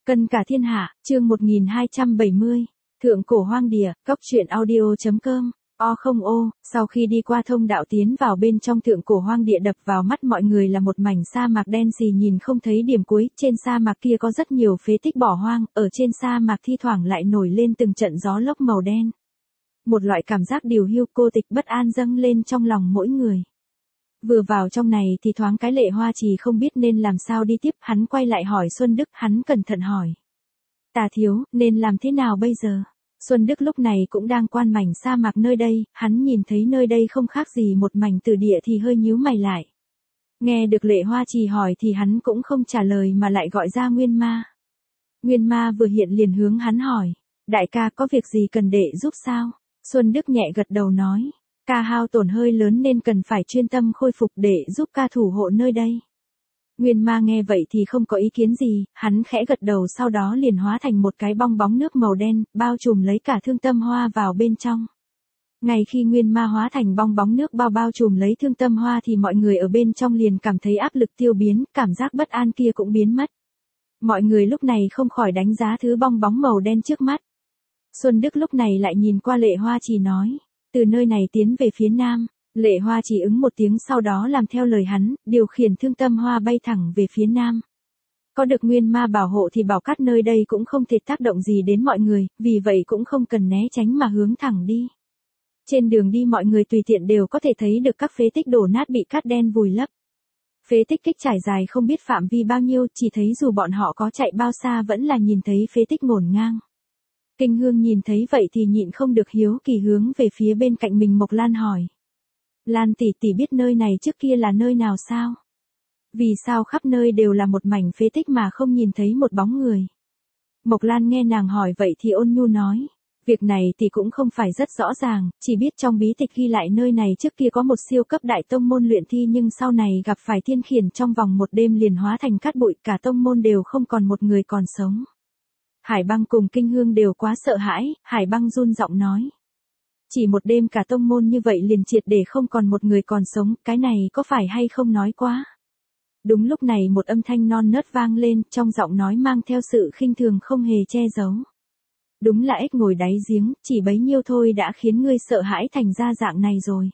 Cân cả thiên hạ, chương 1270. Thượng cổ hoang địa, cốc truyện audio.com. Sau khi đi qua thông đạo tiến vào bên trong thượng cổ hoang địa, đập vào mắt mọi người là một mảnh sa mạc đen sì nhìn không thấy điểm cuối. Trên sa mạc kia có rất nhiều phế tích bỏ hoang, ở trên sa mạc thi thoảng lại nổi lên từng trận gió lốc màu đen. Một loại cảm giác điều hiu cô tịch bất an dâng lên trong lòng mỗi người. Vừa vào trong này thì thoáng cái Lệ Hoa Trì không biết nên làm sao đi tiếp, hắn quay lại hỏi Xuân Đức, hắn cẩn thận hỏi. Tà thiếu, nên làm thế nào bây giờ? Xuân Đức lúc này cũng đang quan mảnh sa mạc nơi đây, hắn nhìn thấy nơi đây không khác gì một mảnh tử địa thì hơi nhíu mày lại. Nghe được Lệ Hoa Trì hỏi thì hắn cũng không trả lời mà lại gọi ra Nguyên Ma. Nguyên Ma vừa hiện liền hướng hắn hỏi, đại ca có việc gì cần đệ giúp sao? Xuân Đức nhẹ gật đầu nói, ca hao tổn hơi lớn nên cần phải chuyên tâm khôi phục để giúp ca thủ hộ nơi đây. Nguyên Ma nghe vậy thì không có ý kiến gì, hắn khẽ gật đầu sau đó liền hóa thành một cái bong bóng nước màu đen, bao trùm lấy cả Thương Tâm Hoa vào bên trong. Ngay khi Nguyên Ma hóa thành bong bóng nước bao trùm lấy Thương Tâm Hoa thì mọi người ở bên trong liền cảm thấy áp lực tiêu biến, cảm giác bất an kia cũng biến mất. Mọi người lúc này không khỏi đánh giá thứ bong bóng màu đen trước mắt. Xuân Đức lúc này lại nhìn qua Lệ Hoa Trì nói, từ nơi này tiến về phía nam. Lệ Hoa Trì ứng một tiếng sau đó làm theo lời hắn, điều khiển Thương Tâm Hoa bay thẳng về phía nam. Có được Nguyên Ma bảo hộ thì bảo cát nơi đây cũng không thể tác động gì đến mọi người, vì vậy cũng không cần né tránh mà hướng thẳng đi. Trên đường đi mọi người tùy tiện đều có thể thấy được các phế tích đổ nát bị cát đen vùi lấp. Phế tích kích trải dài không biết phạm vi bao nhiêu, chỉ thấy dù bọn họ có chạy bao xa vẫn là nhìn thấy phế tích ngổn ngang. Kinh Hương nhìn thấy vậy thì nhịn không được hiếu kỳ hướng về phía bên cạnh mình Mộc Lan hỏi. Lan tỷ tỷ biết nơi này trước kia là nơi nào sao? Vì sao khắp nơi đều là một mảnh phế tích mà không nhìn thấy một bóng người? Mộc Lan nghe nàng hỏi vậy thì ôn nhu nói. Việc này thì cũng không phải rất rõ ràng, chỉ biết trong bí tịch ghi lại nơi này trước kia có một siêu cấp đại tông môn luyện thi nhưng sau này gặp phải thiên khiển trong vòng một đêm liền hóa thành cát bụi, cả tông môn đều không còn một người còn sống. Hải Băng cùng Kinh Hương đều quá sợ hãi, Hải Băng run giọng nói. Chỉ một đêm cả tông môn như vậy liền triệt để không còn một người còn sống, cái này có phải hay không nói quá? Đúng lúc này một âm thanh non nớt vang lên, trong giọng nói mang theo sự khinh thường không hề che giấu. Đúng là ếch ngồi đáy giếng, chỉ bấy nhiêu thôi đã khiến ngươi sợ hãi thành ra dạng này rồi.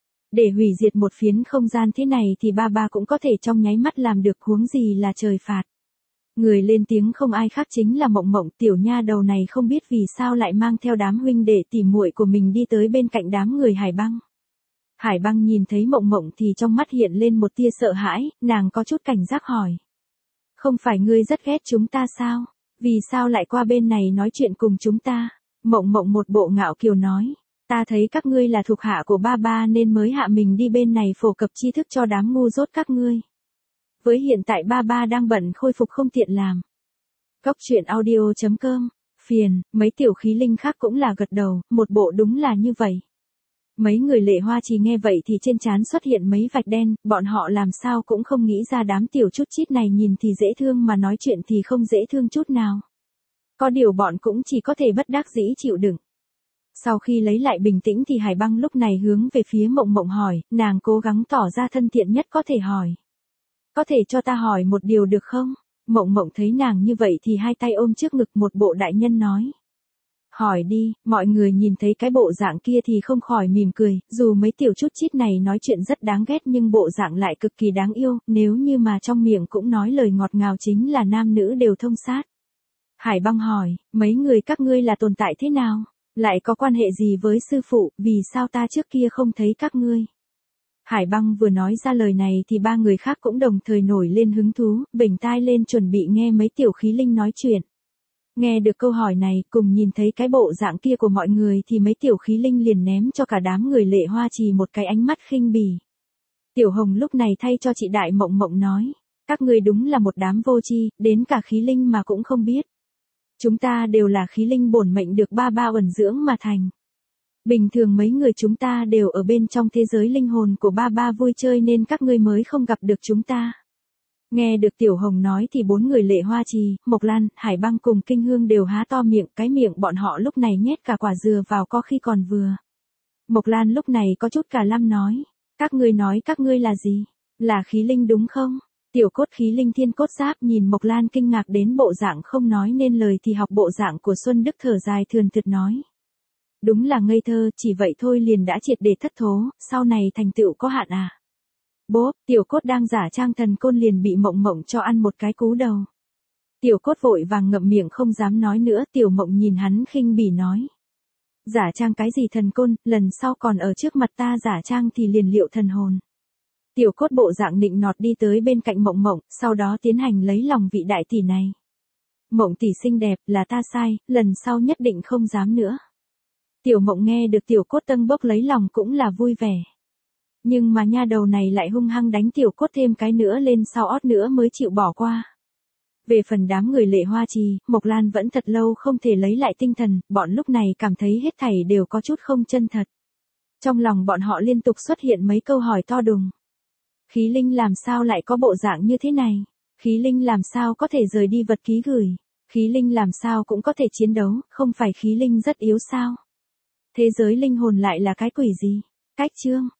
Để hủy diệt một phiến không gian thế này thì ba cũng có thể trong nháy mắt làm được, huống gì là trời phạt. Người lên tiếng không ai khác chính là Mộng Mộng, tiểu nha đầu này không biết vì sao lại mang theo đám huynh đệ tỉ muội của mình đi tới bên cạnh đám người Hải Băng. Hải Băng nhìn thấy Mộng Mộng thì trong mắt hiện lên một tia sợ hãi, nàng có chút cảnh giác hỏi. Không phải ngươi rất ghét chúng ta sao? Vì sao lại qua bên này nói chuyện cùng chúng ta? Mộng Mộng một bộ ngạo kiều nói. Ta thấy các ngươi là thuộc hạ của ba nên mới hạ mình đi bên này phổ cập tri thức cho đám ngu dốt các ngươi. Với hiện tại ba đang bận khôi phục không tiện làm. Cốc truyện audio.com. Phiền, mấy tiểu khí linh khác cũng là gật đầu, một bộ đúng là như vậy. Mấy người Lệ Hoa Trì nghe vậy thì trên trán xuất hiện mấy vạch đen, bọn họ làm sao cũng không nghĩ ra đám tiểu chút chít này nhìn thì dễ thương mà nói chuyện thì không dễ thương chút nào. Có điều bọn cũng chỉ có thể bất đắc dĩ chịu đựng. Sau khi lấy lại bình tĩnh thì Hải Băng lúc này hướng về phía Mộng Mộng hỏi, nàng cố gắng tỏ ra thân thiện nhất có thể hỏi. Có thể cho ta hỏi một điều được không? Mộng Mộng thấy nàng như vậy thì hai tay ôm trước ngực một bộ đại nhân nói. Hỏi đi, mọi người nhìn thấy cái bộ dạng kia thì không khỏi mỉm cười, dù mấy tiểu chút chít này nói chuyện rất đáng ghét nhưng bộ dạng lại cực kỳ đáng yêu, nếu như mà trong miệng cũng nói lời ngọt ngào chính là nam nữ đều thông sát. Hải Băng hỏi, mấy người các ngươi là tồn tại thế nào? Lại có quan hệ gì với sư phụ, vì sao ta trước kia không thấy các ngươi? Hải Băng vừa nói ra lời này thì ba người khác cũng đồng thời nổi lên hứng thú, bỉnh tai lên chuẩn bị nghe mấy tiểu khí linh nói chuyện. Nghe được câu hỏi này, cùng nhìn thấy cái bộ dạng kia của mọi người thì mấy tiểu khí linh liền ném cho cả đám người Lệ Hoa Trì một cái ánh mắt khinh bỉ. Tiểu Hồng lúc này thay cho chị Đại Mộng Mộng nói, các ngươi đúng là một đám vô tri, đến cả khí linh mà cũng không biết. Chúng ta đều là khí linh bổn mệnh được ba ẩn dưỡng mà thành. Bình thường mấy người chúng ta đều ở bên trong thế giới linh hồn của ba vui chơi nên các ngươi mới không gặp được chúng ta. Nghe được Tiểu Hồng nói thì bốn người Lệ Hoa Trì, Mộc Lan, Hải Băng cùng Kinh Hương đều há to miệng, cái miệng bọn họ lúc này nhét cả quả dừa vào có khi còn vừa. Mộc Lan lúc này có chút cả lăm nói, các ngươi nói các ngươi là gì? Là khí linh đúng không? Tiểu cốt khí linh thiên cốt giáp nhìn Mộc Lan kinh ngạc đến bộ dạng không nói nên lời thì học bộ dạng của Xuân Đức thở dài thườn thượt nói. Đúng là ngây thơ, chỉ vậy thôi liền đã triệt để thất thố, sau này thành tựu có hạn à. Bố, tiểu cốt đang giả trang thần côn liền bị Mộng Mộng cho ăn một cái cú đầu. Tiểu cốt vội vàng ngậm miệng không dám nói nữa, Tiểu Mộng nhìn hắn khinh bỉ nói. Giả trang cái gì thần côn, lần sau còn ở trước mặt ta giả trang thì liền liệu thần hồn. Tiểu cốt bộ dạng nịnh nọt đi tới bên cạnh Mộng Mộng, sau đó tiến hành lấy lòng vị đại tỷ này. Mộng tỷ xinh đẹp, là ta sai, lần sau nhất định không dám nữa. Tiểu Mộng nghe được tiểu cốt tâng bốc lấy lòng cũng là vui vẻ. Nhưng mà nha đầu này lại hung hăng đánh tiểu cốt thêm cái nữa lên sau ót nữa mới chịu bỏ qua. Về phần đám người Lệ Hoa Trì, Mộc Lan vẫn thật lâu không thể lấy lại tinh thần, bọn lúc này cảm thấy hết thảy đều có chút không chân thật. Trong lòng bọn họ liên tục xuất hiện mấy câu hỏi to đùng. Khí linh làm sao lại có bộ dạng như thế này? Khí linh làm sao có thể rời đi vật ký gửi? Khí linh làm sao cũng có thể chiến đấu, không phải khí linh rất yếu sao? Thế giới linh hồn lại là cái quỷ gì? Cách chương